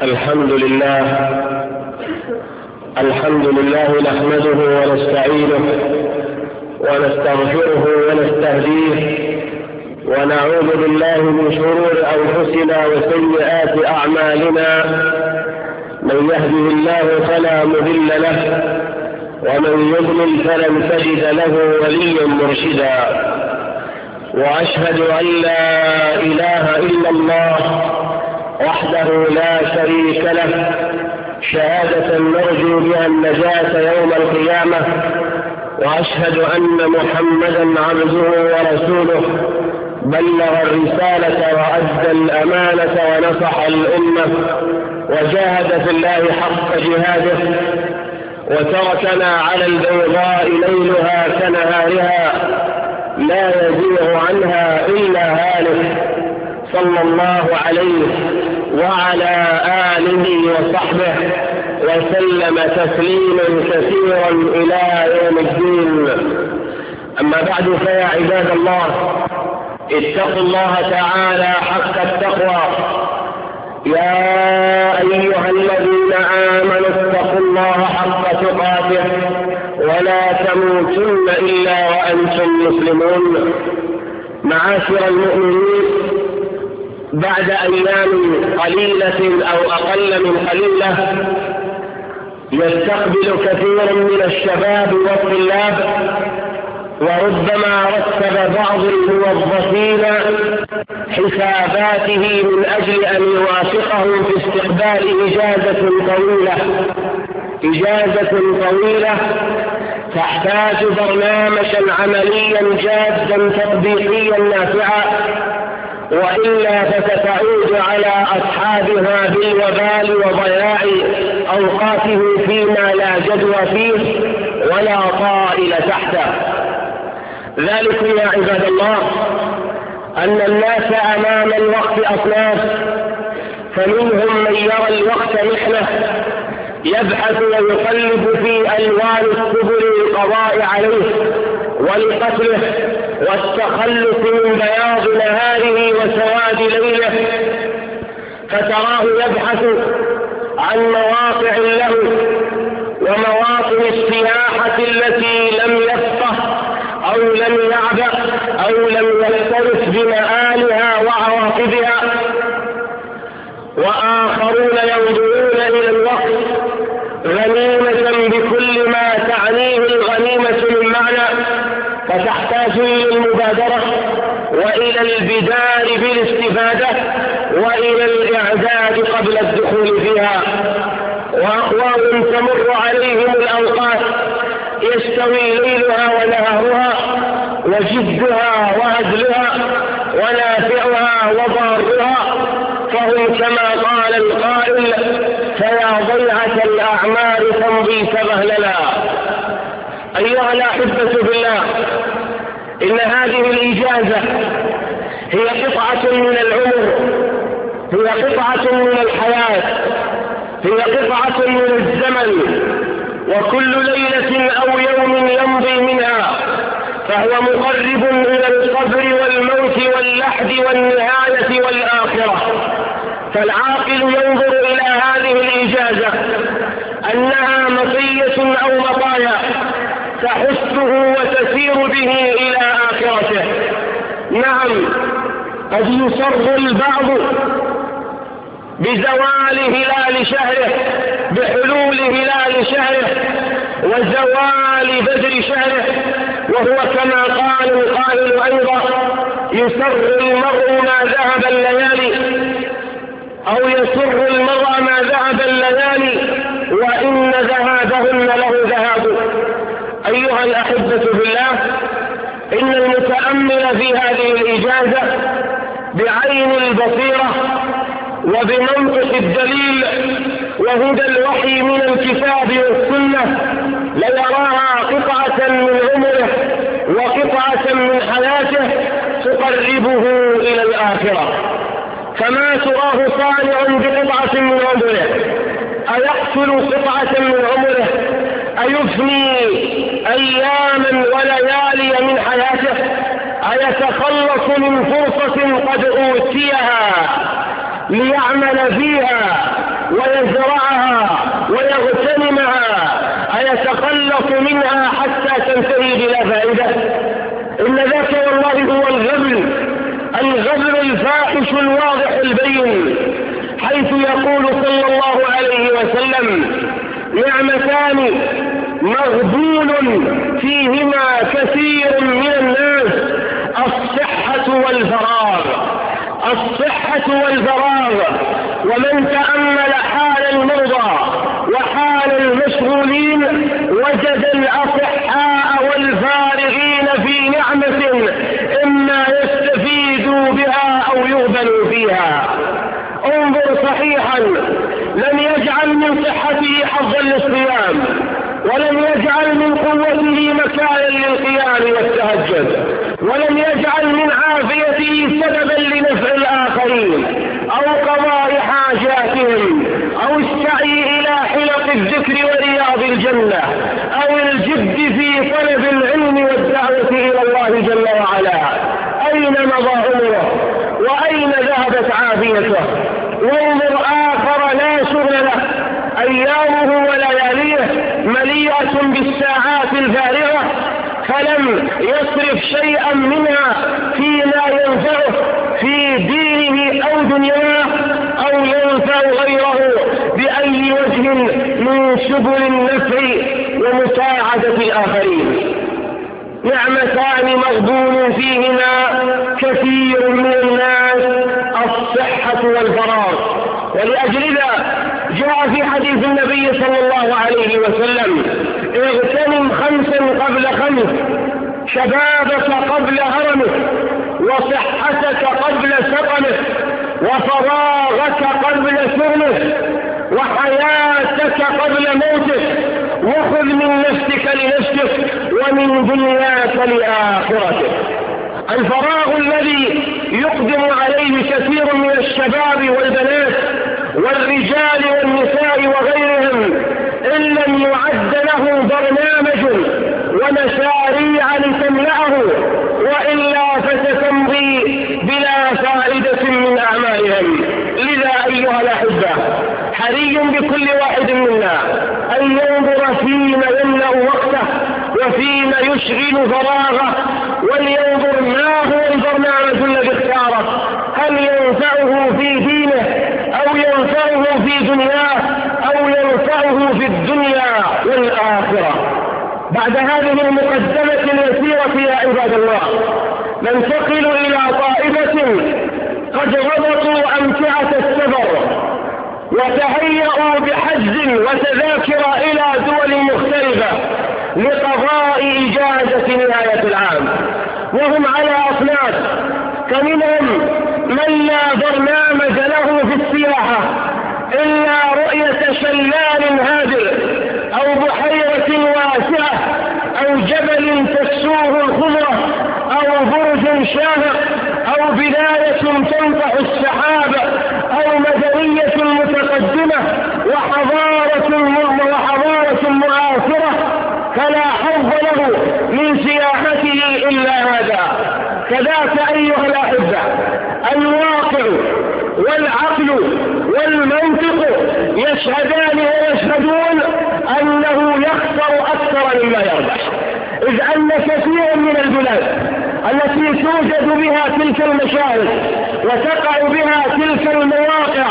الحمد لله نحمده ونستعينه ونستغفره ونستهديه ونعوذ بالله من شرور أنفسنا وسيئات أعمالنا. من يهده الله فلا مضل له ومن يضلل فلن تجد له وليا مرشدا. وأشهد أن لا إله إلا الله وحده لا شريك له شهادة نرجو بها النجاة يوم القيامة. وأشهد أن محمدا عبده ورسوله بلغ الرسالة وأدى الأمانة ونصح الأمة وجاهد في الله حق جهاده وتركنا على البيضاء ليلها كنهارها لا يزيغ عنها إلا هالك، صلى الله عليه وعلى آله وصحبه وسلم تسليما كثيرا إلى يوم الدين. أما بعد، فيا عباد الله، اتقوا الله تعالى حق التقوى. يا أيها الذين آمنوا اتقوا الله حق تقاته ولا تموتن إلا وأنتم مسلمون. معاشر المؤمنين، بعد أيام قليلة أو أقل من قليلة يستقبل كثير من الشباب والطلاب، وربما رتب بعض الموظفين حساباته من أجل أن يوافقهم في استقبال إجازة طويلة تحتاج برنامجا عمليا جادا تطبيقيا نافعا، وإلا فستعود على أصحابها بالوبال وضياع أوقاته فيما لا جدوى فيه ولا طائل تحته. ذلك يا عباد الله أن الناس أمام الوقت أصناف، فمنهم من يرى الوقت محنة يبحث ويقلب في ألوان السبل للقضاء عليه ولقتله والتخلص من بياض نهاره وسواد ليله، فتراه يبحث عن مواقع له ومواطن السياحة التي لم يفقه أو لم يعبأ أو لم يكترث بمآلها وعواقبها. وآخرون ينظرون إلى الوقت غنيمة بكل ما تعنيه الغنيمة من معنى، فتحتاج إلى المبادرة وإلى البدار بالاستفادة وإلى الإعداد قبل الدخول فيها. وأقوام تمر عليهم الأوقات يستوي ليلها ونهارها وجدها وهزلها ونافعها وضارها، فهم كما قال القائل: فيا ضيعة الأعمار تمضي سبهللا. أيها الأحبة بالله، إن هذه الإجازة هي قطعة من العمر، هي قطعة من الحياة، هي قطعة من الزمن، وكل ليلة أو يوم يمضي منها فهو مقرب إلى القبر والموت واللحد والنهاية والآخرة. فالعاقل ينظر إلى هذه الإجازة أنها مطية أو مطايا تحثه وتسير به إلى آخرته. نعم، قد يصر البعض بزوال هلال شهره، بحلول هلال شهره وزوال بدر شهره، وهو كما قال القائل أيضا: يسر المرء ما ذهب الليالي، أو يسر المرء ما ذهب الليالي وإن ذهابهن له ذهاب. أيها الأحبة بالله، إن المتأمل في هذه الإجازة بعين البصيرة وبمنطق الدليل وهدى الوحي من الكتاب والسنة ليراها قطعة من عمره وقطعة من حياته تقربه إلى الآخرة. فما تراه صانع بقطعة من عمره؟ أيقتل قطعة من عمره؟ أيفني أياما وليالي من حياته؟ أيتخلص من فرصة قد أوتيها ليعمل فيها يقول صلى الله عليه وسلم: نعمتان مغبون فيهما كثير من الناس، الصحة والفراغ. الصحة والفراغ. ومن تأمل حال المرضى وحال المشغولين وجد الأصحاء والفارغين في نعمة إما يستفيدوا بها أو يغبنوا فيها. انظر صحيحا، لم يجعل من صحته حظا للصيام، ولم يجعل من قوته مكانا للقيام والتهجد، ولم يجعل من عافيته سببا لنفع الآخرين أو قضاء حاجاتهم أو السعي إلى حلق الذكر ورياض الجنة أو الجد في طلب العلم والدعوة إلى الله جل وعلا. أين مضى عمره؟ وأين ذهبت عافيته؟ وانظر آخر لا شغل له، أيامه ولياليه مليئة بالساعات الفارغة، فلم يصرف شيئا منها فيما ينفعه في دينه أو دنياه أو ينفع غيره بأي وجه من سبل النفع ومساعدة الآخرين. نعمتان مغبون فيهما كثير من الناس، الصحة والفراغ. ولأجل ذا جاء في حديث النبي صلى الله عليه وسلم: اغتنم 5 قبل 5، شبابك قبل هرمك، وصحتك قبل سقمك، وفراغك قبل شغلك، وحياتك قبل موتك، وخذ من نفسك لنفسك ومن دنياك لآخرتك. الفراغ الذي يقدم عليه كثير من الشباب والبنات والرجال والنساء وغيرهم إن لم يعد له برنامج ومشاريع لتملأه، وإلا فستمضي بلا فائدة من أعمالهم. لذا أيها الأحبة، حري بكل واحد منا أن ينظر فيما يملأ وقته وفيما يشغل فراغه، ولينظر ما هو البرنامج الذي اختاره، هل ينفعه في دينه أو ينفعه في دنياه أو ينفعه في الدنيا والآخرة. بعد هذه المقدمة اليسيرة يا عباد الله، ننتقل إلى طائفة قد ربطوا أمتعة السفر وتهيأوا بحجز وتذاكر إلى دول مختلفة لقضاء إجازة نهاية العام، وهم على أصناف. فمنهم من لا برنامج له في السياحة إلا رؤية شلال هادئ أو بحيرة واسعة أو جبل تسوه الخضرة أو برج شاهق أو بداية تنطح السحاب أو مدنية متقدمة وحضارة معاصرة، فلا حظ له من سياحته إلا هذا. كذاك أيها الأحبة، الواقع والعقل والمنطق يشهدان ويشهدون أنه يخسر أكثر مما يربح، إذ أن كثيرا من البلاد التي توجد بها تلك المشاهد وتقع بها تلك المواقع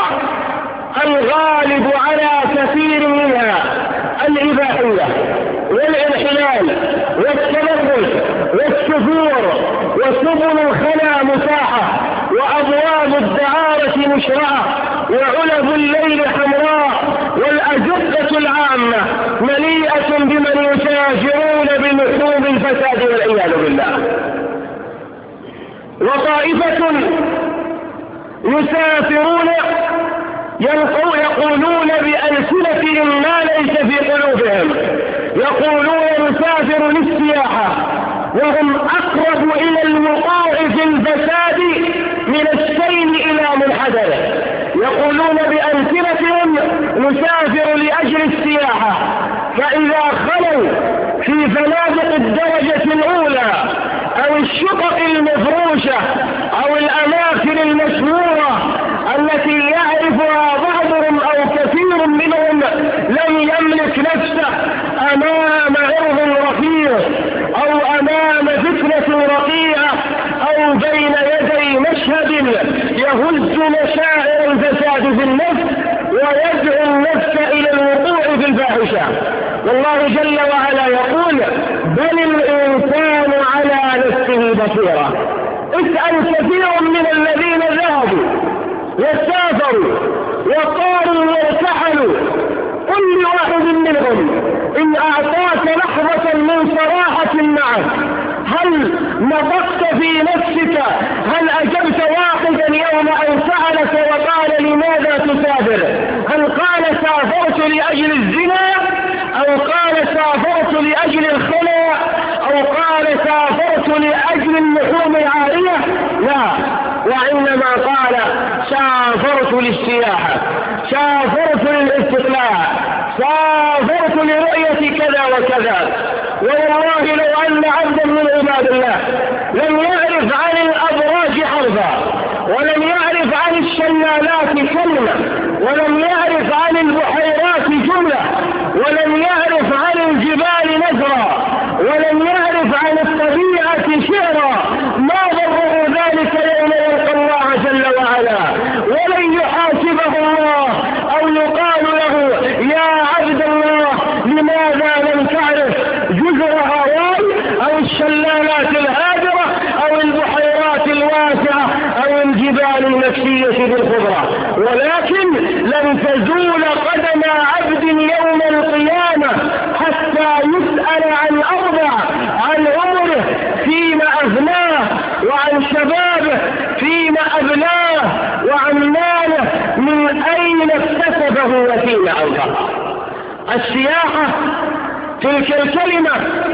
الغالب على كثير منها الإباحية والانحلال والتلبس والسفور وسبل الخلا متاحة وأبواب الدعارة مشرعة وعلب الليل حمراء، والأزقة العامة مليئة بمن يتاجرون بلحوم الفساد والعياذ بالله. وطائفة يسافرون يقولون بألسنتهم ما ليس في قلوبهم، يقولون نسافر للسياحة وهم أقرب إلى الوقوع في الفساد من السيل إلى منحدره. يقولون بألسنتهم نسافر لأجل السياحة، فإذا خلوا في فنادق الدرجة الأولى أو الشقق المفروشة أو الأماكن المشهورة التي يعرفها بعضهم أو كثير منهم لم يملك نفسه أمام عرض رفيع أو أمام فتنة رقيعة أو بين يدي مشهد يهز مشاعر الفساد في النفس، نفسك إلى الوقوع في الفاحشة. والله جل وعلا يقول بل الإنسان على نفسه بصيرة. اسأل كثير من الذين ذهبوا وسافروا وطاروا وارتحلوا، قل لواحد منهم إن أعطاك لحظة من صراحة معه هل نطقت في نفسك، هل أجبت واحدا يوم أن سألك وقال لماذا تسافر؟ هل قال سافرت لأجل الزنا، أو قال سافرت لأجل الخلاء، أو قال سافرت لأجل اللحوم العارية؟ لا، وإنما قال سافرت للسياحة، سافرت للاستطلاع، سافرت لرؤية كذا وكذا. والله لو أن عبدا من عباد الله لم يعرف عن الأبراج حرفا، ولم يعرف عن الشلالات كلمة، ولم يعرف عن البحيرات جملة، ولم يعرف عن الجبال نزرا، ولم يعرف عن الطبيعة شعرا، ما ضره ذلك يوم يلقى الله جل وعلا ولن يحاسبه الله، أو يقال له يا عبد الله لماذا لم تعرف جزر هاواي أو الشلالات الهادرة أو البحيرات الواسعة أو الجبال المكسية بالخضرة؟ ولكن لن تزول قدم عبد يوم القيامة حتى يسأل عن أربع: عن عمره فيما أفناه، وعن شبابه فيما أبلاه، وعن ماله من أين اكتسبه وفيما أنفقه. السياحة تلك الكلمة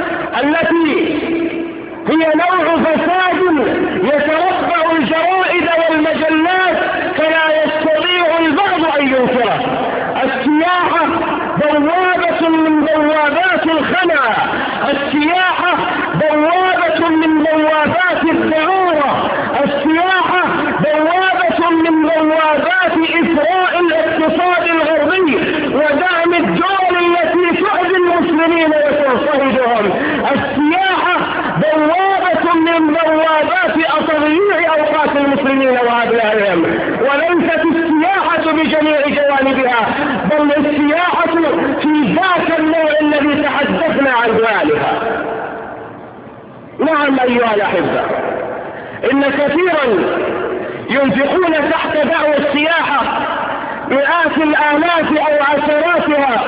التي هي نوع فساد يتربع الجرائد والمجلات فلا يستطيع البعض أن ينكره. السياحة بوابة من بوابات الخنا، السياحة بوابة من بوابات الدعارة، السياحة بوابة من بوابات إثراء الاقتصاد الغربي ودعم الدول التي تؤذي المسلمين وتضطهدهم. السياحة بوابة من بوابات تضييع أوقات المسلمين وأبنائهم. وليست السياحة بجميع جوانبها، بل السياحة في ذاك النوع الذي تحدثنا عن ذلك. نعم أيها الأحبة، إن كثيرا ينفقون تحت دعوى السياحة مئات الآلاف أو عشراتها،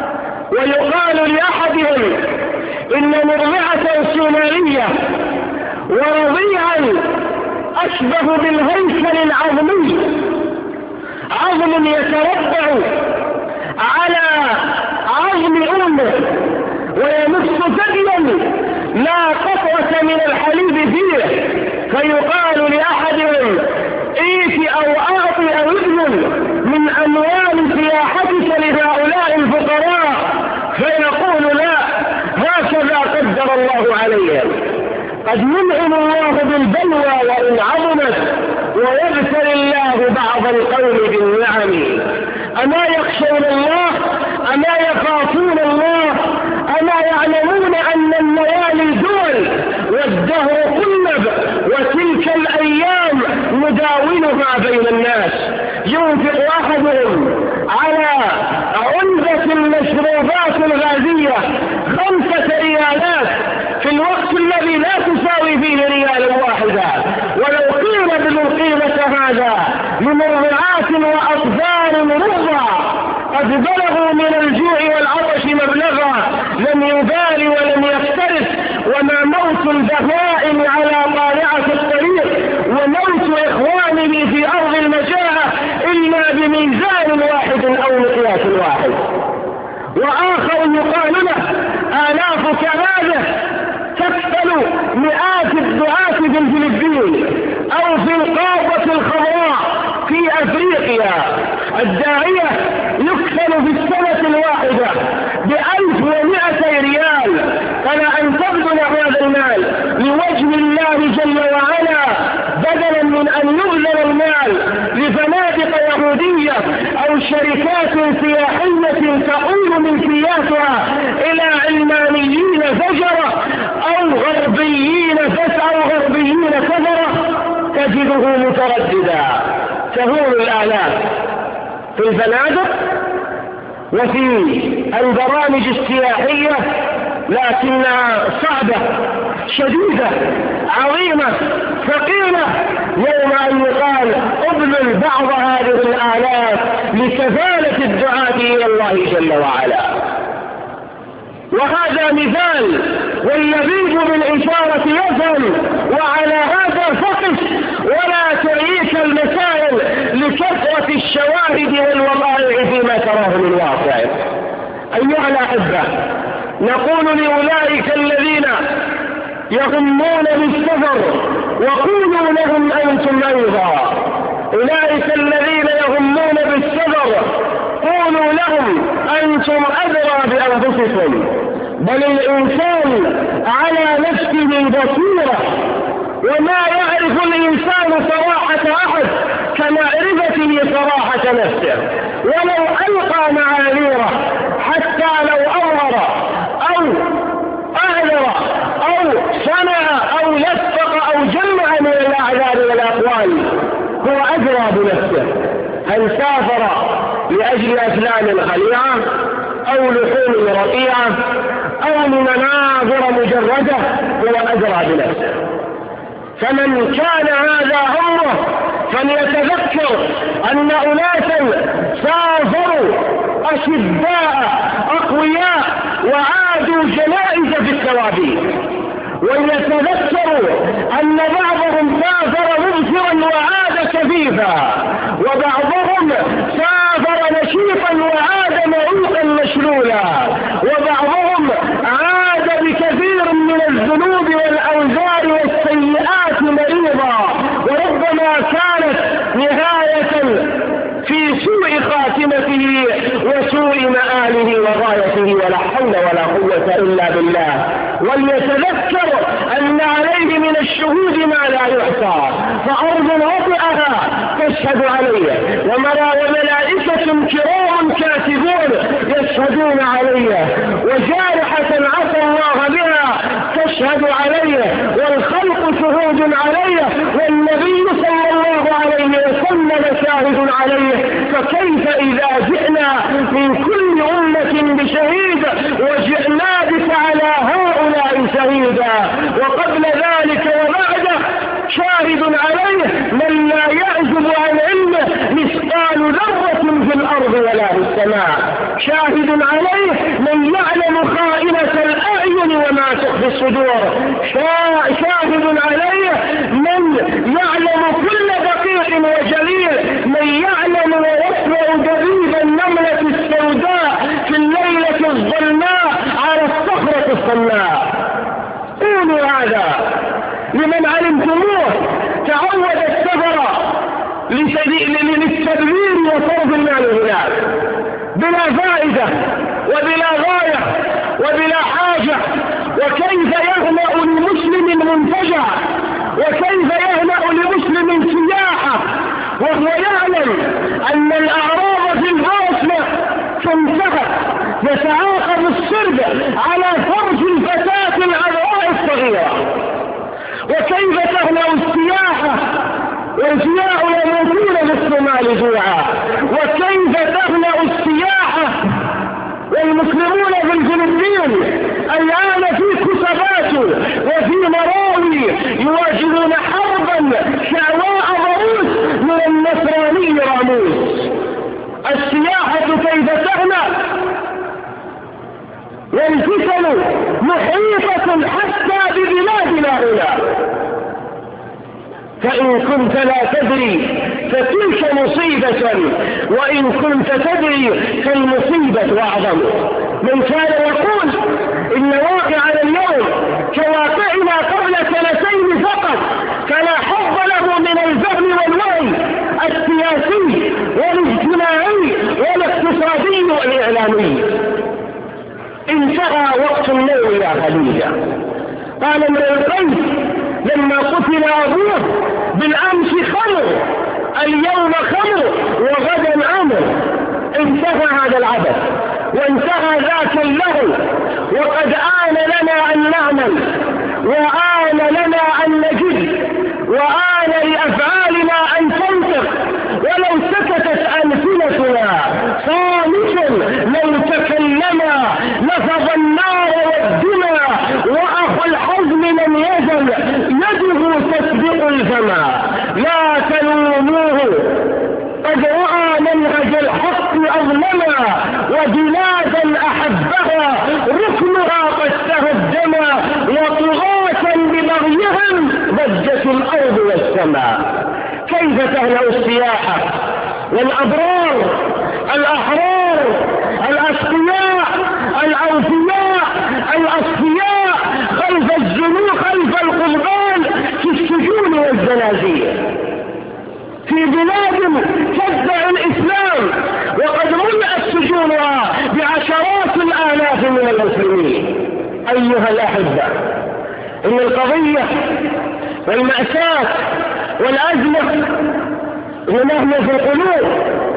ويقال لأحدهم إن مرضعة صومالية ورضيعا أشبه بالهيكل العظمي، عظم يتربع على عظم أمه ويمس ثديا لا قطرة من الحليب فيه، فيقال لأحدهم إيتي أو أعطي أو ابن من أموال سياحتك لهؤلاء الفقراء، فيقول لا، هكذا قدر الله عليهم. قد ينعم الله بالبلوى وإن عظمت، ويبتلي الله بعض القوم بالنعم. أما يخشون الله؟ أما يخافون الله؟ أما يعلمون أن الليالي دول والدهر قلب وتلك الأيام نداولها بين الناس؟ ينفق أحدهم على علبة المشروبات الغازية 5 ريالات في الوقت الذي لا تساوي فيه ريال واحدة، ولو قيل بالقيمة هذا لمرضعات وأطفال رضع قد بلغوا من الجوع والعطش مبلغا لم يبال ولم يفترس. وما موت البهائم على طالعة الطريق وموت إخوانه في أرض المجاعة إلا بميزان واحد أو مقياس واحد. وآخر يقال له آلاف كبابه تكفل مئات الدعاة في الفلبين أو في القارة الخضراء في أفريقيا. الداعية يكفل في السنة الواحدة ب1200 ريال، فلا أن تبذل هذا المال لوجه الله جل وعلا بدلا من أن يبذل المال لفنادق يهودية أو شركات سياحية تؤول ملكياتها إلى علمانيين فجرة أو غربيين كفرة، تجده مترددا. تهون الآلاف في الفنادق وفي البرامج السياحية، لكنها صعبة شديدة عظيمة ثقيلة، يوم أن يقال أبذل بعض هذه الآلاف لكفالة الدعاة إلى الله جل وعلا. وهذا مثال، واللبيب بالإشارة يفهم، وعلى هذا فقط ولا تعيش المسائل لكثرة الشواهد والوقائع فيما تراه من واقع. أيها الأحبة، نقول لأولئك الذين يغمون بالسفر وقولوا لهم أنتم أيضا، أولئك الذين يغمون بالسفر قولوا لهم أنتم أدرى بأنفسكم، بل الإنسان على نفسه بصيرة، وما يعرف الإنسان صراحة أحد كمعرفته صراحة نفسه، ولو ألقى معاذيره حتى لو أظهر أو أعذر أو صنع أو لفق أو جمع من الأعذار والأقوال، هو أدرى بنفسه. هل سافر لأجل أفلام خليعة أو لحوم رقيعة أو لمناظر مجردة، هو أدرى بنفسه. فمن كان هذا همه فليتذكر أن أناسا سافروا أشداء أقوياء وعادوا جنائز في التوابيت، وليتذكروا أن بعضهم سافر مبصرا وعاد كفيفا، وبعضهم سافر نشيطا وعاد معوقا مشلولا، وبعضهم عاد بكثير من الذنوب والأوزار والسيئات مريضا، وربما كانت نهاية في سوء خاتمته وسوء مآله وغايته، ولا حول ولا قوة إلا بالله. وليتذكر أن عليه من الشهود ما لا يحصى، فأرض وطئها تشهد عليه، وملائكة كرام كاتبون يشهدون عليه، وجارحة عصى الله بها تشهد عليه، والخلق شهود عليه، والنبي صلى الله عليه وسلم شاهد عليه. فكيف إذا جئنا من كل أمة بشهيد وجئنا بك على هؤلاء شهيدا، وقبل ذلك وبعده شاهد عليه من لا يعزب عن علمه مثقال ذرة في الأرض ولا في السماء، شاهد عليه من يعلم خائنة الأعين وما تخفي الصدور، شاهد عليه من يعلم كل دقيق وجليل، من يعلم ويسمع دبيب النملة السوداء في الليلة الظلماء على الصخرة الصماء. قولوا هذا لمن علمتموه تعود السفر للتدبير وصرف المال هناك بلا فائدة وبلا غاية وبلا حاجة. وكيف يهنأ لمسلم منتجع، وكيف يهنأ لمسلم سياحة وهو يعلم أن الأعراض في البوسنة تنتهك، يتعاقب السرب على فرج الفتاة العذراء الصغيرة. وكيف تهنأ السياحة والجياع يموتون بالصومال جوعا، وكيف تهنأ السياحة والمسلمون في الفلبين الآن في كسبات وفي مراوي يواجهون حربا شعواء ضروس من النصراني راموس. السياحة كيف تهنأ والفتن محيطة حتى ببلادنا هنا. فإن كنت لا تدري فتلك مصيبة، وإن كنت تدري فالمصيبة أعظم. من كان يقول إن واقعنا اليوم كواقعنا قبل 2 فقط، فلا حظ له من الفهم والوعي السياسي والاجتماعي والاقتصادي والإعلامي. انتهى وقت النوم يا خديجة. قال امرؤ القيس لما قتل أبوه بالأمس خمر، اليوم خمر وغدا أمر. انتهى هذا العبث وانتهى ذاك اللهو، وقد آن لنا أن نعمل، وآن لنا أن نجد، وآن لأفعالنا أن تنطق. ولو سكتت ألسنتنا صامت الدمى وبلادا أحبها ركنها قد تهدما وطغاة ببغيهم ضجت الأرض والسماء. كيف تهنأ السياحة والأبرار الأحرار الأشقياء الأوفياء الأصفياء خلف الزنوق خلف القضبان في السجون والزنازير في بلاد تدعي الإسلام وقد ملأت سجونها بعشرات الآلاف من المسلمين. أيها الأحبة، إن القضية والمأساة والأزمة إنما هي في القلوب،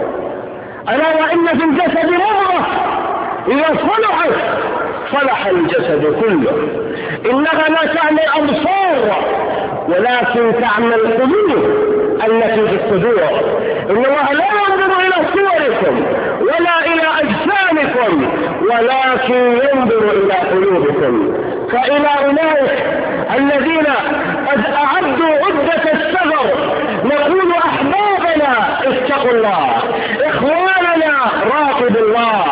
ألا وإن في الجسد مضغة إذا صلحت صلح الجسد كله. إنها لا تعمل أبصار ولكن تعمل القلوب التي في الصدور. إن الله لا ينظر إلى صوركم ولا إلى أجسامكم ولكن ينظر إلى قلوبكم. فإلى أولئك الذين قد أعدوا عدة السفر نقول أحبابنا اتقوا الله، إخواننا راقبوا الله،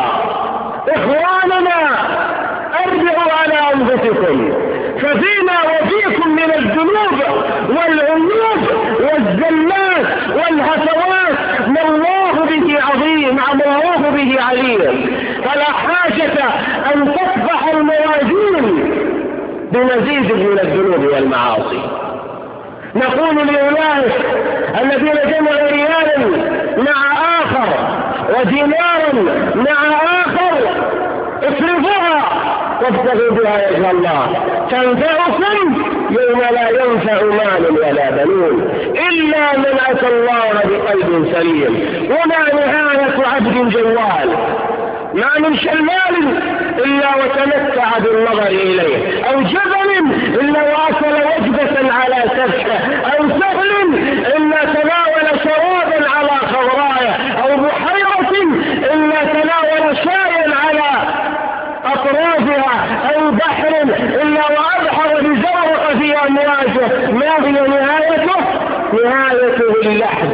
إخواننا ارجعوا على أنفسكم، ففينا وفيكم من الذنوب والعيوب والزلات والهفوات ما الله به عظيم ما الله به عليم. فلا حاجة أن تصبح الموازين بمزيد من الذنوب والمعاصي. نقول لأولئك الذين جمعوا ريالا مع آخر ودينارا مع آخر اصرفوها وابتغوا بها وجه الله تنفعكم يوم لا ينفع مال ولا بنون إلا من أتى الله بقلب سليم. وما نهاية عبد جوال، ما من شمال إلا وتمتع بالنظر إليه، أو جبل إلا وأكل وجبة على سفكه، أو سهل إلا تناول شرابا على خضرايه، أو بحيرة إلا تناول شايا على أطرافها، أو بحر إلا وأبحر بزورق في أمواجه. ما هي نهايته؟ نهايته اللحد،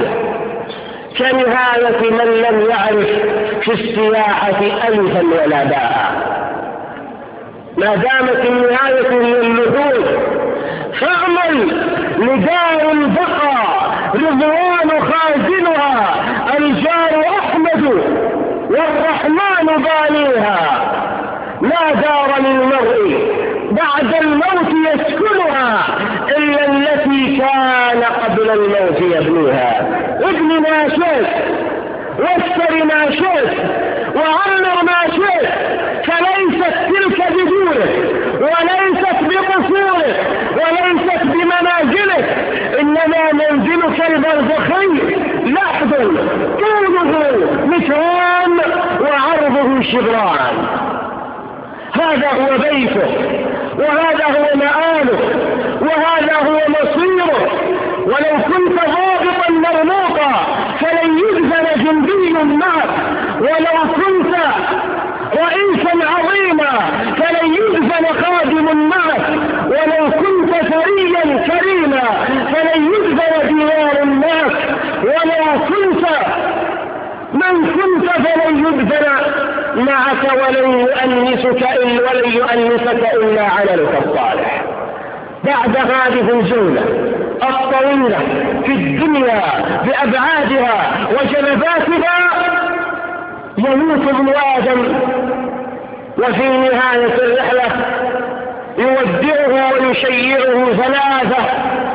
كنهاية من لم يعرف في السياحة ألفا ولا باء. ما دامت النهاية هي اللحود فاعمل لدار البقاء رضوان خازنها الجار أحمد والرحمن بانيها. لا دار للمرء بعد الموت يسكنها إلا التي كان قبل الموت يبنيها. ابن ما شئت واشتر ما شئت وعمر ما شئت، فليست تلك بدورك وليست بقصورك وليست بمنازلك، إنما منزلك البرزخي لحد طوله متران وعرضه شبران. هذا هو بيته وهذا هو مآله وهذا هو مصيره. ولو كنت ضابطا مرموقا فلن يدفن جندي معك، ولو كنت رئيسا عظيما فلن يدفن خادم معك، ولو كنت ثريا كريما فلن يدفن ديوان معك، ولو كنت من كنت فلن يدفن معك ولن يؤنسك إلا عملك الصالح. بعد هذه الجولة الطويلة في الدنيا بأبعادها وجنباتها يموت ابن آدم، وفي نهاية الرحلة يودعه ويشيعه ثلاثة: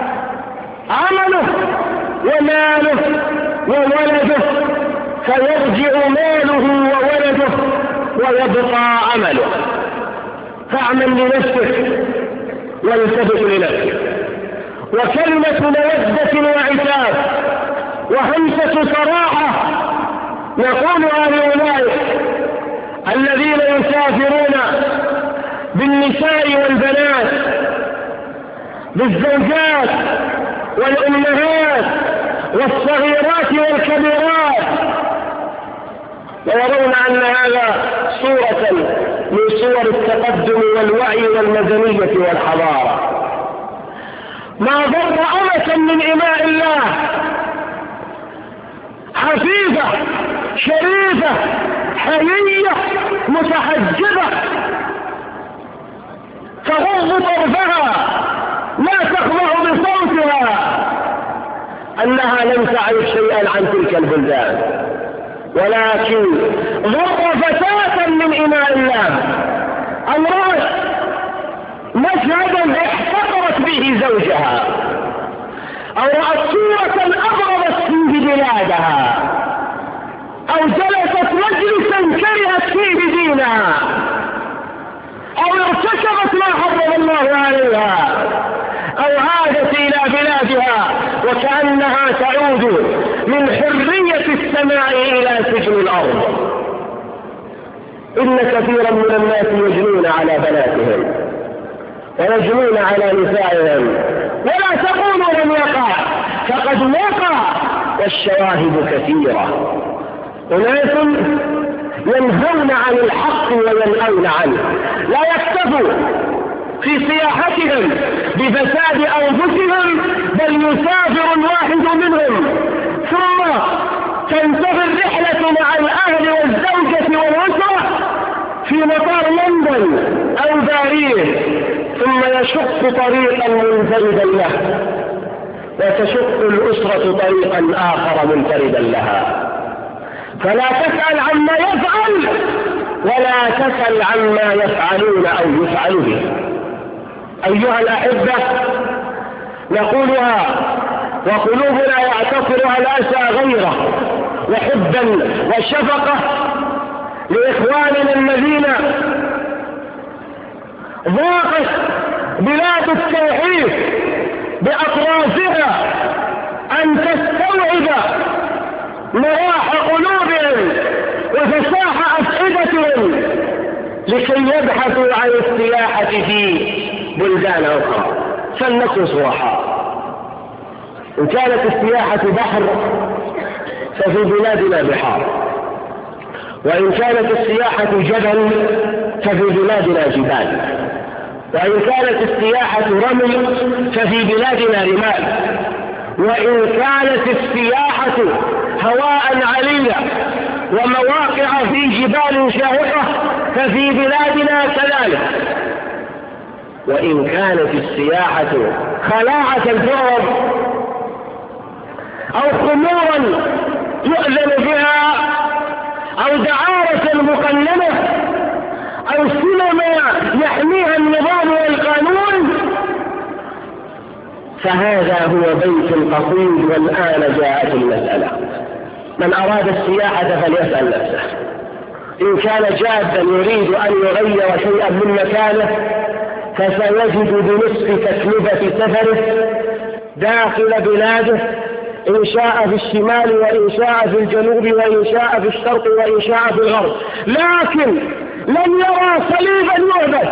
عمله وماله وولده، فيرجع ماله وولده ويبقى عمله. فاعمل لنفسك والتفت لنفسك. وكلمة مودة وعتاب وهمسة صراحة نقولها لأولئك الذين يسافرون بالنساء والبنات، بالزوجات والأمهات والصغيرات والكبيرات، ويرون أن هذا صورة من صور التقدم والوعي والمدنية والحضارة. ما ضر أمة من إماء الله، حفيظة شريفة حيية متحجبة تغض طرفها لا تخضع بصوتها أنها لم تعرف شيئا عن تلك البلدان، ولكن ضر فتاة من إماء الله أن رأت مشهدا احتقرت به زوجها، أو رأت صورة أغربت فيه بلادها، أو جلست مجلسا كرهت فيه دينها، أو ارتكبت ما حرم الله عليها، أو عادت إلى بلادها وكأنها تعود من حرية السماء إلى سجن الأرض. إن كثيرا من الناس يجنون على بناتهم ويجنون على نسائهم، ولا تقولوا لم يقع، فقد وقع والشواهد كثيرة. أناس ينهون عن الحق وينأون عنه، لا يكتفوا في سياحتهم بفساد أنفسهم، بل يسافر الواحد منهم ثم تنتهي الرحلة مع الأهل والزوجة والأسرة في مطار لندن أو باريس، ثم يشق طريقا منفردا له، وتشق الأسرة طريقا آخر منفردا لها. فلا تسأل عما يفعل ولا تسأل عما يفعلون أو يفعل به. أيها الأحبة، نقولها وقلوبنا يعتقرها الأسى غيره، وحبا وشفقة لإخواننا الذين ضاقت بلاد التوحيد بأطرافها أن تستوعب نواح قلوبهم وفساح أفئدتهم لكي يبحثوا عن السياحة في بلدان أخرى. فلنكن صرحاء، إن كانت السياحة بحر ففي بلادنا بحار، وإن كانت السياحة جبل ففي بلادنا جبال، وإن كانت السياحة رمل ففي بلادنا رمال، وإن كانت السياحة هواء عليا ومواقع في جبال شاهقة ففي بلادنا كذلك، وإن كانت السياحة خلاعة الفرض أو خمورا يؤذن بها أو دعارة مقننة أو سينما يحميها النظام والقانون، فهذا هو بيت القصيد. والآن جاءت المسألة، من أراد السياحة فليسأل نفسه، إن كان جادا يريد أن يغير شيئا من مكانه فسيجد بنصف تكلفة سفره داخل بلاده، إن شاء في الشمال وإن شاء في الجنوب وإن شاء في الشرق وإن شاء في الغرب، لكن لن يرى صليبا يعبد،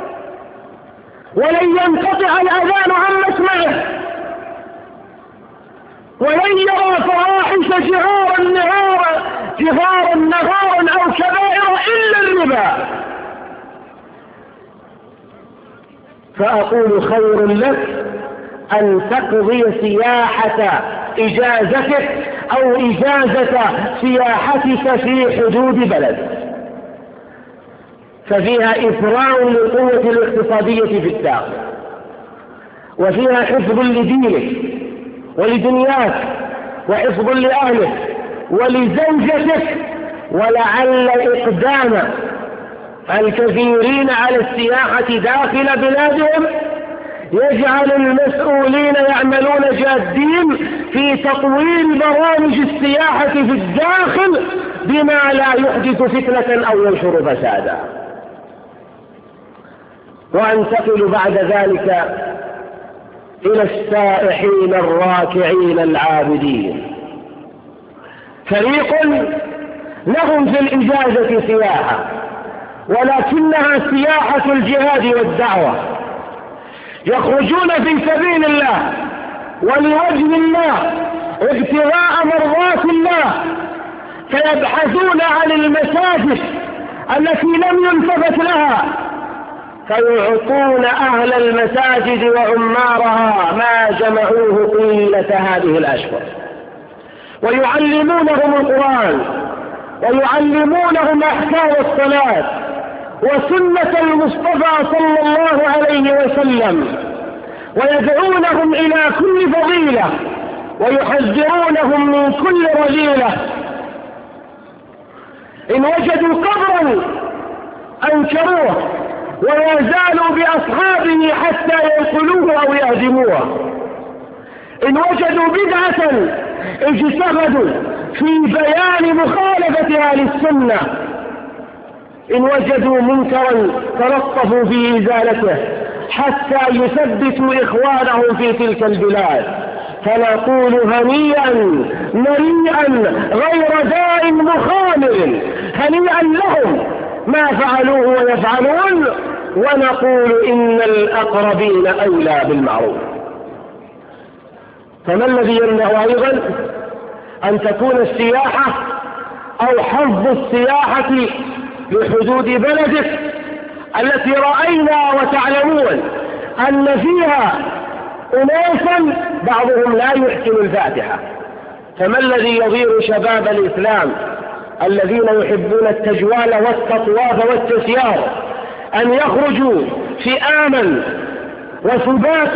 ولن ينقطع الأذان عن مسمعه، ولن يرى فواحش جهارا نهارا أو كبائر إلا الربا. فأقول خير لك أن تقضي سياحة إجازتك أو إجازة سياحتك في حدود بلد، ففيها إثراء للقوة الاقتصادية في الداخل، وفيها حفظ لدينك ولدنياك وحفظ لأهلك ولزوجتك، ولعل إقدام الكثيرين على السياحة داخل بلادهم يجعل المسؤولين يعملون جادين في تطوير برامج السياحة في الداخل بما لا يحدث فتنة أو ينشر فسادا. وأنتقل بعد ذلك إلى السائحين الراكعين العابدين. فريق لهم في الإجازة سياحة، ولكنها سياحة الجهاد والدعوة، يخرجون في سبيل الله ولوجه الله ابتغاء مرضات الله، فيبحثون عن المساجد التي لم يلتفت لها، فيعطون أهل المساجد وعمارها ما جمعوه طيلة هذه الأشهر، ويعلمونهم القرآن ويعلمونهم أحكام الصلاة وسنة المصطفى صلى الله عليه وسلم، ويدعونهم إلى كل فضيلة ويحذرونهم من كل رذيلة. إن وجدوا قبرا أنكروه ولا زالوا بأصحابه حتى ينقلوه أو يهدموه. إن وجدوا بدعة اجتهدوا في بيان مخالفة أهل السنة. إن وجدوا منكرا تلطفوا في إزالته حتى يثبتوا إخوانهم في تلك البلاد. فنقول هنيئا مريئا غير داء مخامر، هنيئا لهم ما فعلوه ويفعلون، ونقول إن الأقربين أولى بالمعروف. فما الذي يمنع أيضا أن تكون السياحة أو حظ السياحة لحدود بلدك التي رأينا وتعلمون أن فيها أناسا بعضهم لا يحسن الفاتحة؟ فما الذي يضير شباب الإسلام الذين يحبون التجوال والتطواف والتسيار أن يخرجوا فئاما وثبات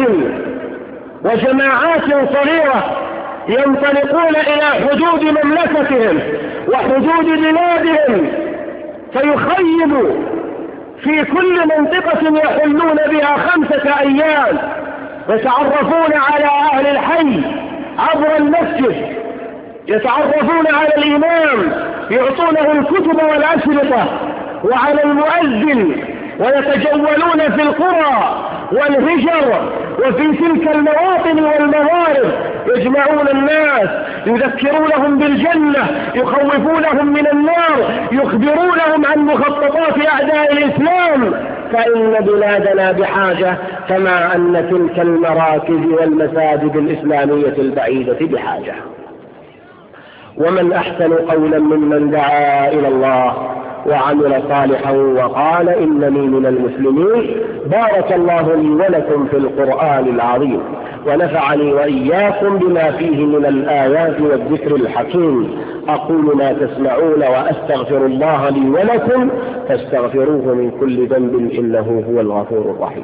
وجماعات صغيرة ينطلقون إلى حدود مملكتهم وحدود بلادهم، فيخيموا في كل منطقة يحلون بها 5 أيام، يتعرفون على أهل الحي عبر المسجد، يتعرفون على الإمام يعطونه الكتب والأشرطة وعلى المؤذن، ويتجولون في القرى والهجر وفي تلك المواطن والموارد، يجمعون الناس، يذكرونهم بالجنة، يخوفونهم من النار، يخبرونهم عن مخططات أعداء الإسلام. فإن بلادنا بحاجة كما أن تلك المراكز والمساجد الإسلامية البعيدة بحاجة. ومن أحسن قولا ممن دعا إلى الله وعمل صالحا وقال إنني من المسلمين. بارك الله لي ولكم في القرآن العظيم، ونفعني وإياكم بما فيه من الآيات والذكر الحكيم. أقول ما تسمعون وأستغفر الله لي ولكم فاستغفروه من كل ذنب إنه هو الغفور الرحيم.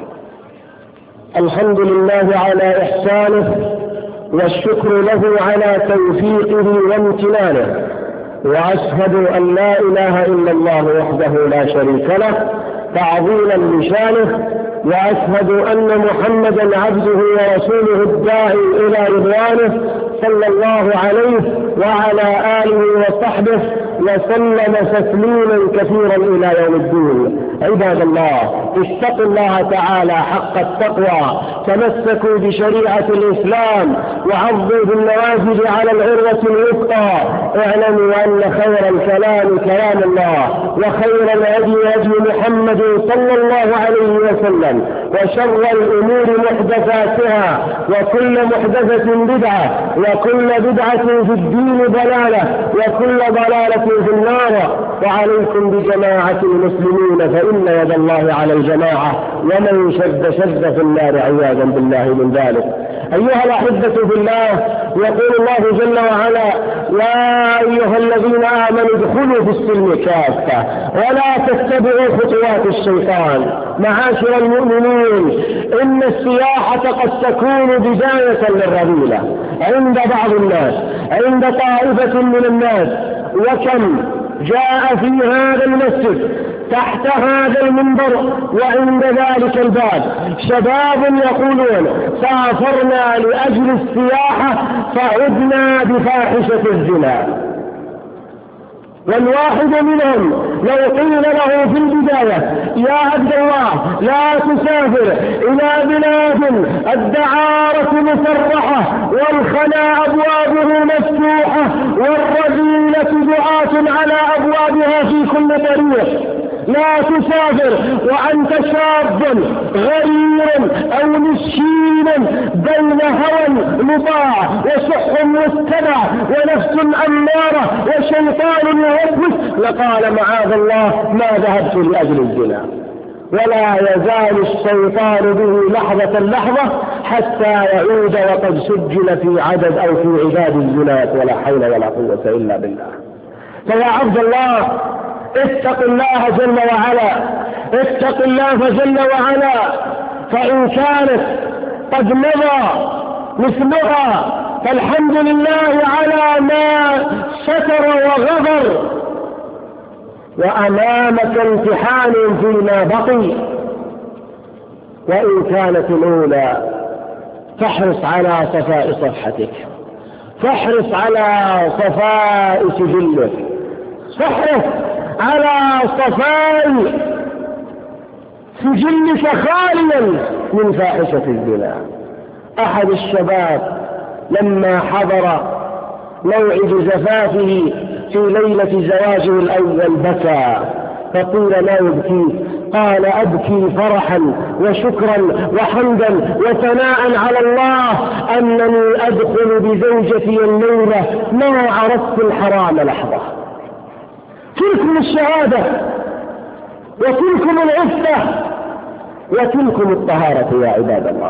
الحمد لله على إحسانه، والشكر له على توفيقه وامتنانه، وأشهد أن لا إله إلا الله وحده لا شريك له تعظيما لشانه، وأشهد أن محمدا عبده ورسوله الداعي إلى رضوانه صلى الله عليه وعلى آله وصحبه وسلم تسليما كثيرا إلى يوم الدين. عباد الله، اتقوا الله تعالى حق التقوى، تمسكوا بشريعة الإسلام، وعضوا بالنواجذ على العروة الوثقى. اعلموا أن خير الكلام كلام الله، وخير الهدي هدي محمد صلى الله عليه وسلم، وشر الأمور محدثاتها، وكل محدثة بدعة، وكل بدعة في الدين ضلالة، وكل ضلالة في النار. وعليكم بجماعة المسلمين فإن يد الله على الجماعة، ومن شد في النار عياذا بالله من ذلك. أيها الأحبة في الله، يقول الله جل وعلا: يا أيها الذين آمنوا ادخلوا في السلم كافة ولا تتبعوا خطوات الشيطان. معاشر المؤمنين، إن السياحة قد تكون بداية للرذيلة عند بعض الناس، عند طائفة من الناس. وكم جاء في هذا المسجد تحت هذا المنبر وعند ذلك الباب شباب يقولون: سافرنا لأجل السياحة فعدنا بفاحشة الزنا. والواحد منهم لو قيل له في البداية: يا عبد الله، لا تسافر إلى بلاد الدعارة مسرحة والخنا أبوابه مفتوحة والرذيلة دعاة على أبوابها في كل طريق، لا تسافر وأنت شاب غرير أو مسكين بين هوى مطاع وشح متبع ونفس أمارة وشيطان يوسوس، لقال: معاذ الله، ما ذهبت لأجل الزنا. ولا يزال الشيطان به لحظة حتى يعود وقد سجل في عدد أو في عداد الزنات، ولا حول ولا قوة إلا بالله. فيا عبد الله اتق الله جل وعلا، اتق الله جل وعلا، فإن كانت قد مضى مثلها فالحمد لله على ما ستر وغفر، وأمامك امتحان فيما بقي. وإن كانت الأولى فاحرص على صفاء صفحتك، فاحرص على صفاء سجلك، فاحرص على صفاء سجلك خاليا من فاحشة الزنا. أحد الشباب لما حضر موعد زفافه في ليلة زواجه الأول بكى، فقيل لا يبكي، قال أبكي فرحا وشكرا وحمدا وثناء على الله أنني أدخل بزوجتي الليلة ما عرفت الحرام لحظة. تلكم الشهادة وتلكم العفة وتلكم الطهارة يا عباد الله.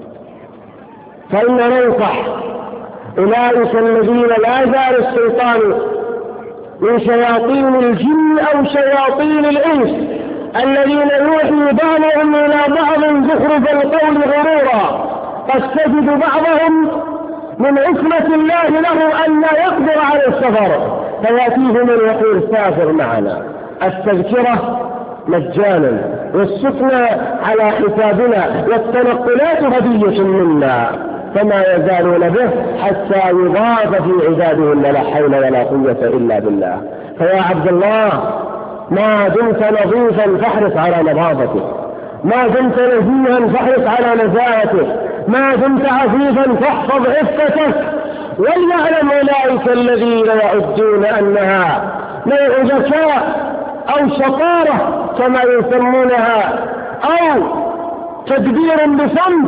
فإن ننصح أولئك الذين لا يزال الشيطان من شياطين الجن أو شياطين الإنس الذين يوحي بعضهم إلى بعض زخرف القول غرورا، قد تجد بعضهم من عصمة الله له أن لا يقدر على السفر فيأتيه من يقول سافر معنا، التذكرة مجانا والسكنى على حسابنا والتنقلات هدية منا، فما يزالون به حتى يضاف في عبادهم لا حول ولا قوة إلا بالله. فيا عبد الله ما دمت نظيفا فاحرص على نظافتك، ما دمت نزيها فاحرص على نزاهتك، ما دمت عفيفا فاحفظ عفتك. وليعلم أولئك الذين يعدون أنها نوع ذكاء أو شطارة كما يسمونها أو تدبير بصمت،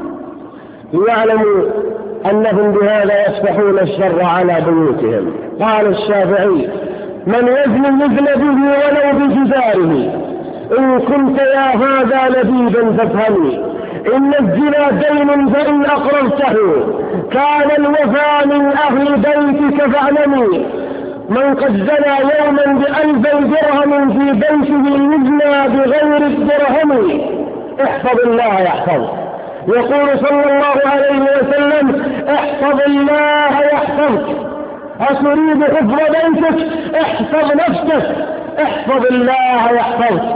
ليعلموا أنهم بهذا يفتحون الشر على بيوتهم. قال الشافعي من يزن يزن به ولو بجداره، إن كنت يا هذا لبيبا فافهمي، إن الزنا دين فإن أقررته كان الوفى من أهل بيتك فاعلمي، من قد زنى يوما ب1000 درهم في بيته يزنى بغير الدرهم، احفظ الله يحفظك. يقول صلى الله عليه وسلم احفظ الله يحفظك، أتريد حفظ بيتك احفظ نفسك، احفظ الله يحفظك.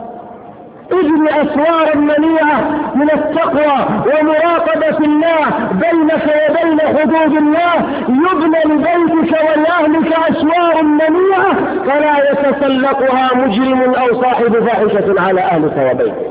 اجري أسوارا منيعة من التقوى ومراقبة الله بينك وبين حدود الله، يبنى لبيتك ولأهلك أسوار منيعة فلا يتسلقها مجرم أو صاحب فاحشة على أهلك وبيتك.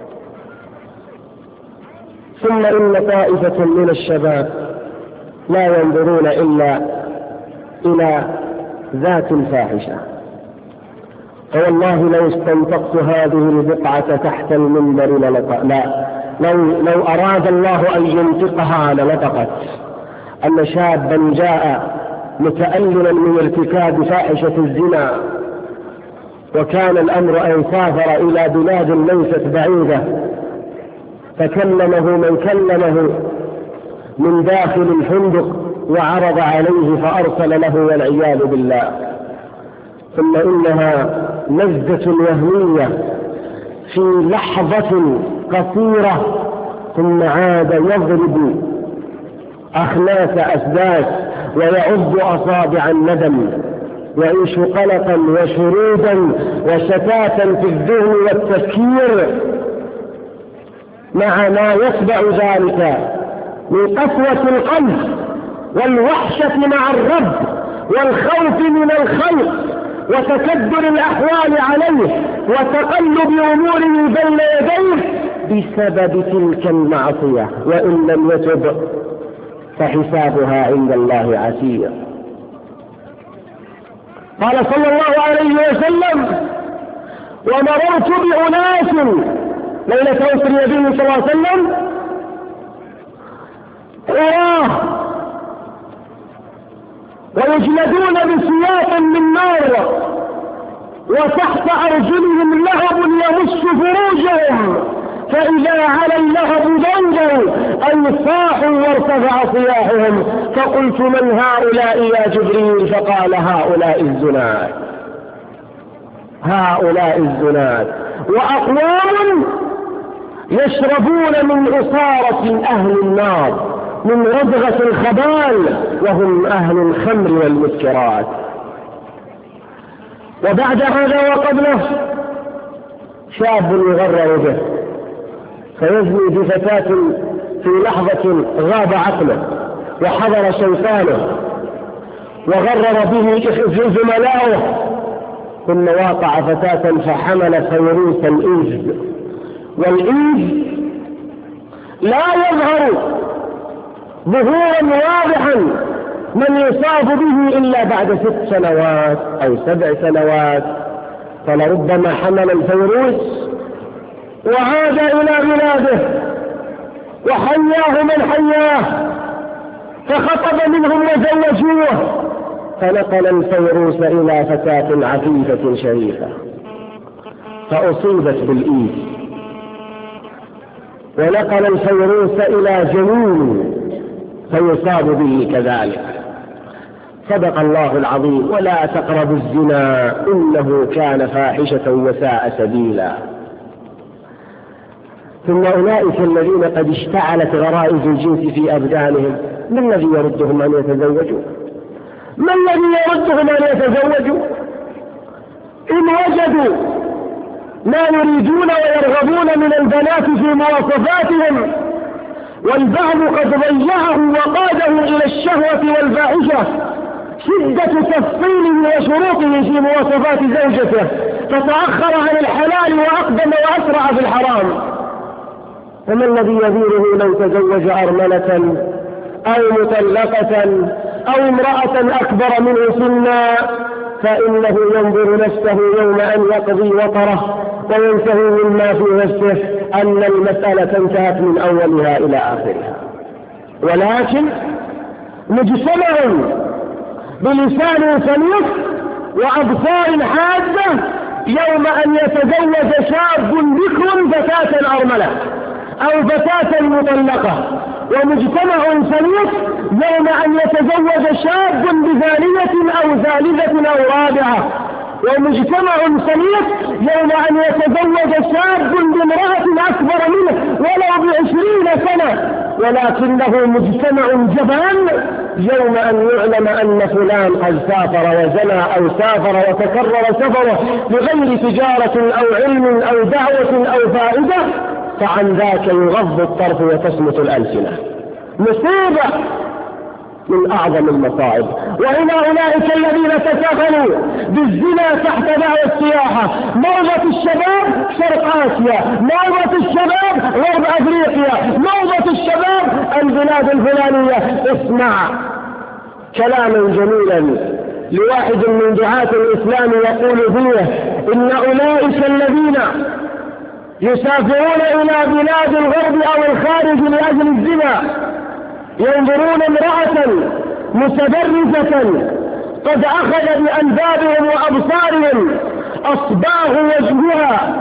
ثم إن طائفة من الشباب لا ينظرون إلا إلى ذات الفاحشة، فوالله لو استنطقت هذه البقعة تحت المنبر لو أراد الله أن ينطقها لنطقت. أن شابا جاء متأللا من ارتكاب فاحشة الزنا، وكان الأمر أن سافر إلى بلاد ليست بعيدة، فكلمه من كلمه من داخل الفندق وعرض عليه فأرسل له والعياذ بالله. ثم إنها لذة وهمية في لحظة قصيرة، ثم عاد يضرب أخناس أسداس ويعض أصابع الندم، يعيش قلقا وشرودا وشتاتا في الذهن والتفكير، مع ما يتبع ذلك من قسوة القلب والوحشة مع الرب والخوف من الخلق وتكدر الأحوال عليه وتقلب أموره بين يديه بسبب تلك المعصية، وإن لم يتب فحسابها عند الله عسير. قال صلى الله عليه وسلم ومررت بأناس ليلة أسري به صلى الله عليه وسلم ويجلدون بسياط من نار وتحت أرجلهم لهب يمس فروجهم، فإذا على اللهب دنجوا أي صاحوا وارتفع صياحهم، فقلت من هؤلاء يا جبريل؟ فقال هؤلاء الزناد، هؤلاء الزناد، وأقوام يشربون من عصارة أهل النار، من ردغة الخبال، وهم أهل الخمر والمسكرات. وبعد هذا وقبله شاب يغرر به فيزني بفتاة في لحظة غاب عقله وحضر شيطانه وغرر به زملائه، ثم واقع فتاة فحمل فيروس الإنج. والإنج لا يظهر ظهورا واضحا من يصاب به إلا بعد 6 سنوات أو 7 سنوات، فلربما حمل الفيروس وعاد إلى بلاده وحياه من حياه فخطب منهم وزوجوه، فنقل الفيروس إلى فتاة عفيفة شريفة فأصيبت بالإيد، ونقل الفيروس إلى جنين فيصاب به كذلك. صدق الله العظيم: ولا تقربوا الزنا إنه كان فاحشة وساء سبيلا. ثم أولئك الذين قد اشتعلت غرائز الجنس في أبدانهم، ما الذي يردهم أن يتزوجوا؟ ما الذي يردهم أن يتزوجوا؟ إن وجدوا ما يريدون ويرغبون من البنات في مواصفاتهم، والبعض قد ضيعه وقاده إلى الشهوة والفاحشة، شدة تفصيله وشروطه في مواصفات زوجته، فتأخر عن الحلال وأقدم وأسرع في الحرام. وما الذي يديره لو تزوج أرملة أو مطلقة أو امرأة أكبر منه سنا، فإنه ينظر نفسه يوم أن يقضي وطره وينتهي مما في نفسه أن المسألة انتهت من أولها إلى آخرها. ولكن مجتمع بلسان سليق وأبصار حادة يوم أن يتزوج شاب بكر فتاة أرملة أو فتاة مطلقة، ومجتمع سليق يوم أن يتزوج شاب بزانية أو ثالثة أو رابعة، ومجتمع سليق يوم أن يتزوج شاب بامرأة أكبر منه ولو ب20 سنة، ولكنه مجتمع جبان يوم أن يعلم أن فلان قد سافر وزنى أو سافر وتكرر سفره بغير تجارة أو علم أو دعوة أو فائدة، فعن ذاك يغض الطرف وتصمت الألسنة. مصيبة من أعظم المصائب. وإلى أولئك الذين تساهلوا بالزنا تحت دعوى السياحة، موضة الشباب شرق آسيا، موضة الشباب غرب أفريقيا، موضة الشباب البلاد الفلانية. اسمع كلاما جميلا لواحد من دعاة الإسلام يقول فيه: إن أولئك الذين يسافرون إلى بلاد الغرب أو الخارج لأجل الزنا ينظرون امرأة متبرجة قد أخذ بأنبابهم وأبصارهم أصباغ وجهها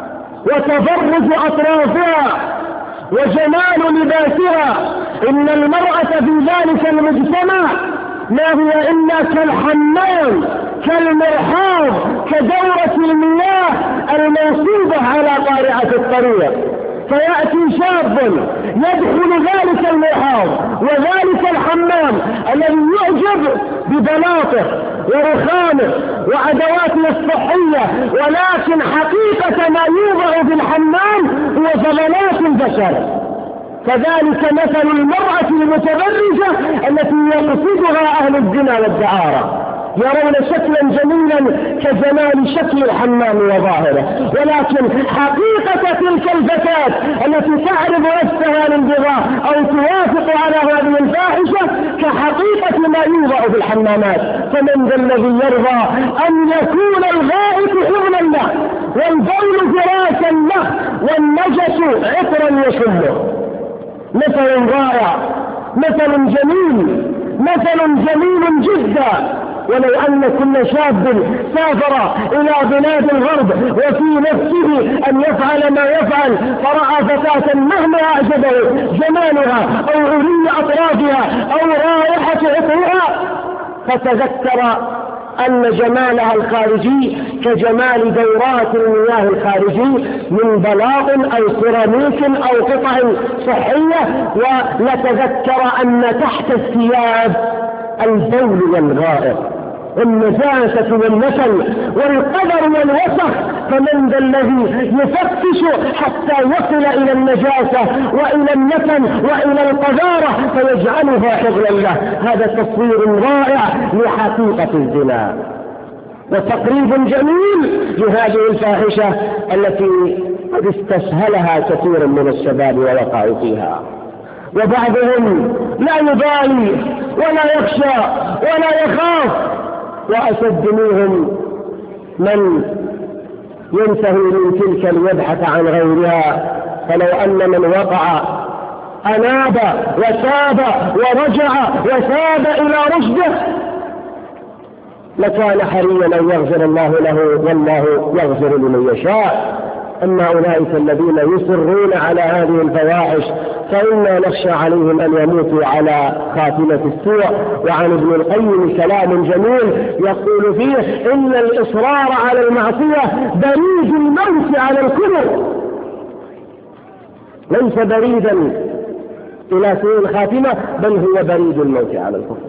وتبرج أطرافها وجمال لباسها. إن المرأة في ذلك المجتمع ما هي إلا كالحمام كالمرحاض كدورة المياه المنصوبة على قارعة الطريق. فيأتي شاب يدخل ذلك المرحاض وذلك الحمام الذي يعجب ببلاطه ورخامه وأدواته الصحية، ولكن حقيقة ما يوضع في الحمام هو زبالات البشر. فذلك مثل المرأة المتبرجة التي يقصدها أهل الزنا والدعارة، يرون شكلا جميلا كجمال شكل الحمام وظاهره، ولكن حقيقة تلك الفتاة التي تعرض نفسها للبغاء أو توافق على هذه الفاحشة كحقيقة ما يوضع في الحمامات. فمن ذا الذي يرضى أن يكون الغائط حضنا له والبول فراشا له والنجس عطرا يشمه؟ مثل رائع، مثل جميل، مثل جميل جدا ولو أن كل شاب سافر إلى بلاد الغرب وفي نفسه أن يفعل ما يفعل، فرأى فتاة مهما أعجبه جمالها أو علي أطرافها أو رائحة عطرها، فتذكر أن جمالها الخارجي كجمال دورات المياه الخارجي من بلاط أو سيراميك أو قطع صحية، ولتذكر أن تحت الثياب البول والغائط، النجاسة والنسل والقدر والوسخ، فمن ذا الذي يفتش حتى يصل إلى النجاسة وإلى النسل وإلى القذارة فيجعلها حفظا له؟ هذا تصوير رائع لحقيقة الزنا وتقريب جميل لهذه الفاحشة التي قد استسهلها كثير من الشباب ووقعوا فيها. وبعضهم لا يبالي ولا يخشى ولا يخاف، وأشد منهم من ينتهي من تلك ليبحث عن غيرها. فلو أن من وقع أناب وتاب ورجع وتاب إلى رشده لكان حريا أن يغفر الله له، والله يغفر لمن يشاء. أما أولئك الذين يصرون على هذه الفواحش فإنا نخشى عليهم أن يموتوا على خاتمة السوء. وعن ابن القيم كلام جميل يقول فيه: إن الإصرار على المعصية بريد الموت على الكفر، ليس بريدا إلى سوء الخاتمة، بل هو بريد الموت على الكفر.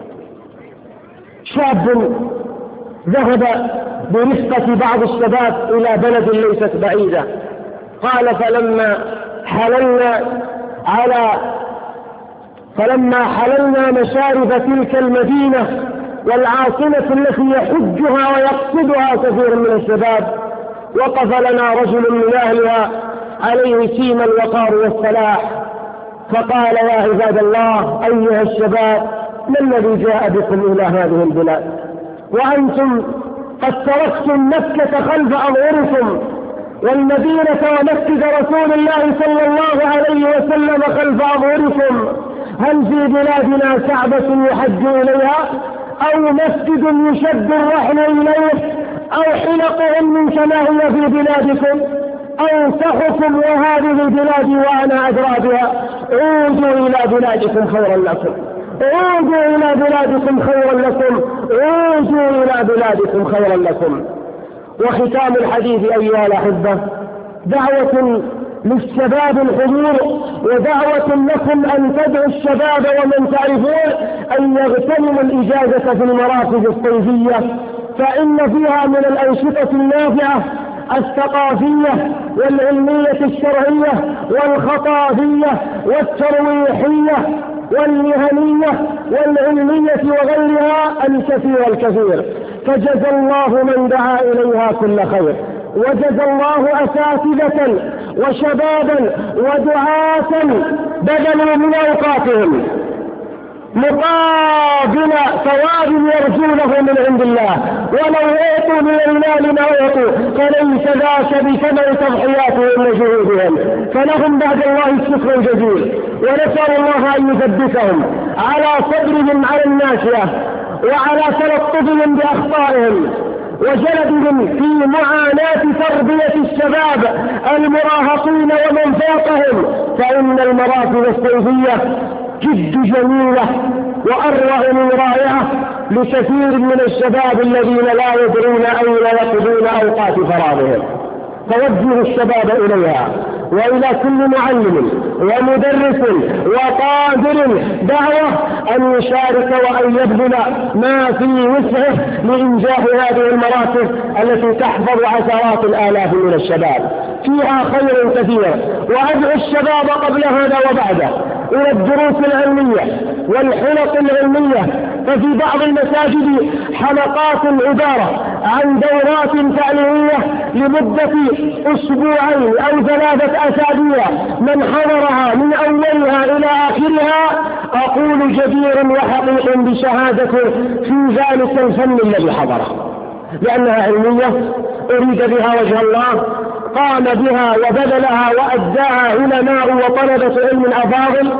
شاب ذهب برفقة بعض الشباب إلى بلد ليست بعيدة، قال: فلما حللنا مشارف تلك المدينة والعاصمة التي يحجها ويقصدها كثير من الشباب، وقف لنا رجل من أهلها عليه سيم الوقار والصلاح، فقال: يا عباد الله أيها الشباب، ما الذي جاء بكم إلى هذه البلاد وأنتم قد تركتم مكة خلف أظهركم والمدينة ومسجد رسول الله صلى الله عليه وسلم خلف أظهركم؟ هل في بلادنا كعبة يحج إليها أو مسجد يشد الرحل إليه أو حلق من كما هي في بلادكم؟ أنصحكم وهذه البلاد وأنا أدرى بها، عودوا إلى بلادكم خيرا لكم، عودوا إلى بلادكم خيرا لكم، عودوا إلى بلادكم خيرا لكم. وختام الحديث أيها الأحبة دعوة للشباب الحضور، ودعوة لكم أن تدعوا الشباب ومن تعرفون أن يغتنموا الإجازة في المراكز الصيفية، فإن فيها من الأنشطة النافعة الثقافية والعلمية الشرعية والخطابية والترويحية والمهنية والعلمية وغيرها الكثير الكثير، فجزى الله من دعا إليها كل خير، وجزى الله أساتذة وشبابا ودعاة بذلوا من أوقاتهم مقابل ثواب يرجونه من عند الله، ولو أعطوا من المال ما أعطوا فليس ذاك بثمن تضحياتهم وجهودهم، فلهم بعد الله الشكر الجزيل، ونسأل الله أن يثبتهم على صبرهم على الناشئة وعلى تلطفهم بأخطائهم وجلدهم في معاناة تربية الشباب المراهقين ومن فوقهم، فإن المراكز الصيفية جد جميلة وأروع من رائعة لكثير من الشباب الذين لا يدرون أين يقضون أوقات فراغهم، فوجهوا الشباب إليها، وإلى كل معلم ومدرس وقادر دعوة أن يشارك وأن يبذل ما في وسعه لإنجاح هذه المراكز التي تحفظ عشرات الآلاف من الشباب، فيها خير كثير. وأدعو الشباب قبل هذا وبعده إلى الدروس العلمية والحلق العلمية، ففي بعض المساجد حلقات عبارة عن دورات تعليمية لمدة أسبوعين أو 3 أسابيع، من حضرها من أولها إلى آخرها أقول جدير وحقيق بشهادته في ذلك الفن الذي حضره، لأنها علمية أريد بها وجه الله، قام بها وبذلها وأداها علماء وطلبة علم أفاضل،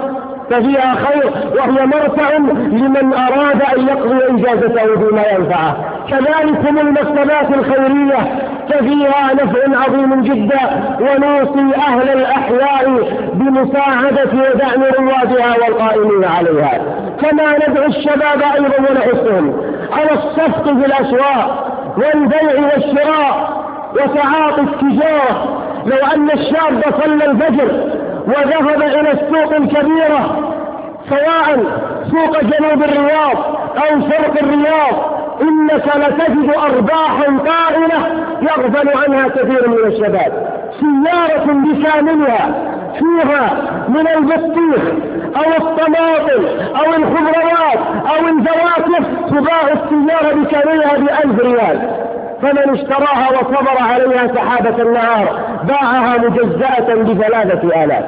ففيها خير، وهي مرتع لمن أراد أن يقضي إجازته بما ينفعه. كذلك المكتبات الخيرية ففيها نفع عظيم جدا، ونوصي أهل الأحياء بمساعدة ودعم روادها والقائمين عليها. كما ندعو الشباب أيضا ونحثهم على الصفق في الأسواق والبيع والشراء وتعاطي التجارة. لو أن الشاب صلى الفجر وذهب إلى السوق الكبيرة، سواء سوق جنوب الرياض أو شرق الرياض، إنك لتجد أرباحا طائلة يغفل عنها كثير من الشباب. سيارة بكاملها فيها من البطيخ أو الطماطم أو الخضروات أو الفواكه تباع السيارة بكاملها ب1000 ريال، فمن اشتراها وصبر عليها سحابة النهار باعها مجزأة ب3000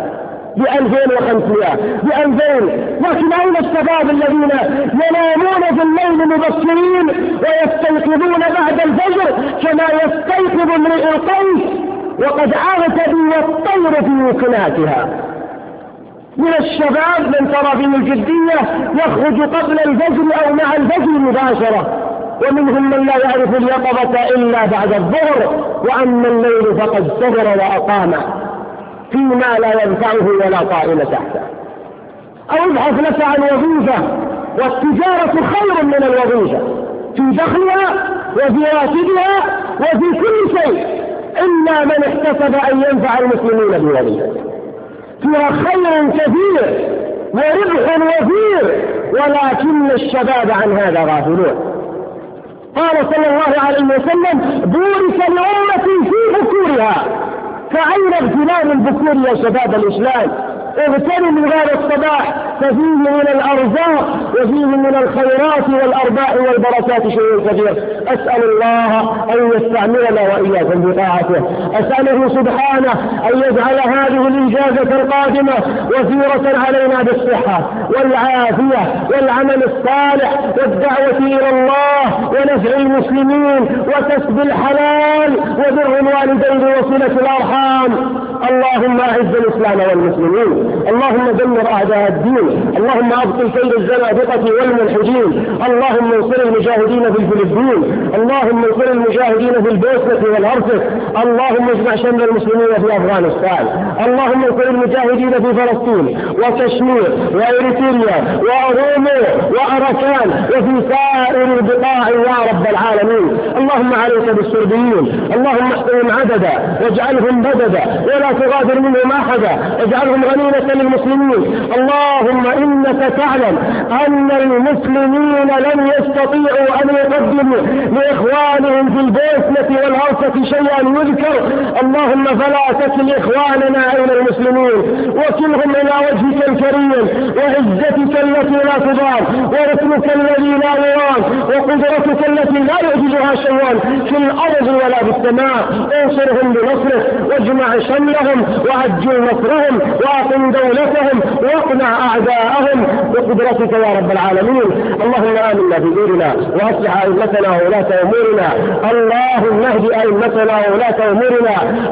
ب2500 ب2000. لكن أين الشباب الذين ينامون في الليل مبكرين ويستيقظون بعد الفجر كما يستيقظ امرئ القيس وقد عرتدوا الطير في وكناتها؟ من الشباب من ترى فيه الجدية يخرج قبل الفجر أو مع الفجر مباشرة، ومنهم من لا يعرف اليقظة إلا بعد الظهر، وأما الليل فقد سهر وأقام فيما لا ينفعه ولا طائل تحته. أو ابحث لك عن وظيفة، والتجارة خير من الوظيفة في دخلها وفي راتبها وفي كل شيء، إلا من احتسب أن ينفع المسلمين بوظيفة. فيها خير كثير وربح وفير، ولكن الشباب عن هذا غافلون. قال صلى الله عليه وسلم: بورك لأمتي في بكورها. فأين اغتنام البكور يا شباب الإسلام؟ اغتنم هذا الصباح، ففيه من الأرزاق وفيه من الخيرات والأرباح والبركات شيء كثير. أسأل الله أن يستعملنا وإياكم بطاعته. أسأله سبحانه أن يجعل هذه الإجازة القادمة وثيرة علينا بالصحة والعافية والعمل الصالح والدعوة إلى الله ونفع المسلمين وكسب الحلال وبر الوالدين وصلة الأرحام. اللهم أعز الإسلام والمسلمين، اللهم دمر أعداء الدين، اللهم أبطل كيد الزنادقة والملحدين، اللهم انصر المجاهدين في الفلبين، اللهم انصر المجاهدين في البوسنة والهرسك، اللهم اجمع شمل المسلمين في أفغانستان، اللهم انصر المجاهدين في فلسطين وكشمير وإريتريا وأرومو وأراكان وفي سائر البقاع يا رب العالمين. اللهم عليك بالسربيين، اللهم احصهم عددا واجعلهم بددا ولا تغادر منهم أحدا، اجعلهم غنيمة للمسلمين. اللهم إنك تعلم أن المسلمين لن يستطيعوا أن يقدموا لإخوانهم في البوسنة والهرسة شيئا يذكر. اللهم فلا تكل إخواننا إلى المسلمين، وكلهم إلى وجهك الكريم وعزتك التي لا تضام ورسمك الذي لا يرام وقدرتك التي لا يعجزها شيء في الأرض ولا في السماء. انصرهم بنصرك واجمع شملهم وعجل نصرهم واقم دولتهم واقنع أعداءهم بقدرتك يا رب العالمين. اللهم آمنا في ديرنا وأصلح أئمتنا وولاة أمورنا، اللهم اهد أئمتنا وولاة أمورنا،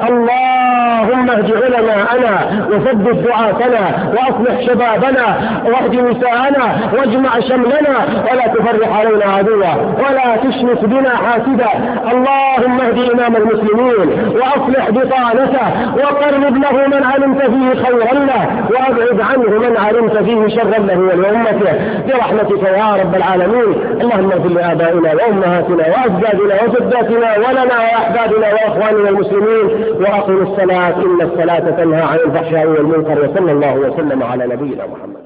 اللهم اهد علماءنا وثبت دعاتنا وأصلح شبابنا واهد نساءنا واجمع شملنا ولا تفرق علينا عدوا ولا تشمت بنا حاسدا. اللهم اهد إمام المسلمين وأصلح بطانته وقرب له من علمت فيه خيرا له وأبعد عنه من علمت فيه شرا له ولأمته برحمتك يا رب العالمين. اللهم اغفر لآبائنا وأمهاتنا وأجدادنا وجداتنا ولنا وأحبابنا وأخواننا المسلمين، وأقم الصلاة إن الصلاة تنهى عن الفحشاء والمنكر، وصلى الله وسلم على نبينا محمد.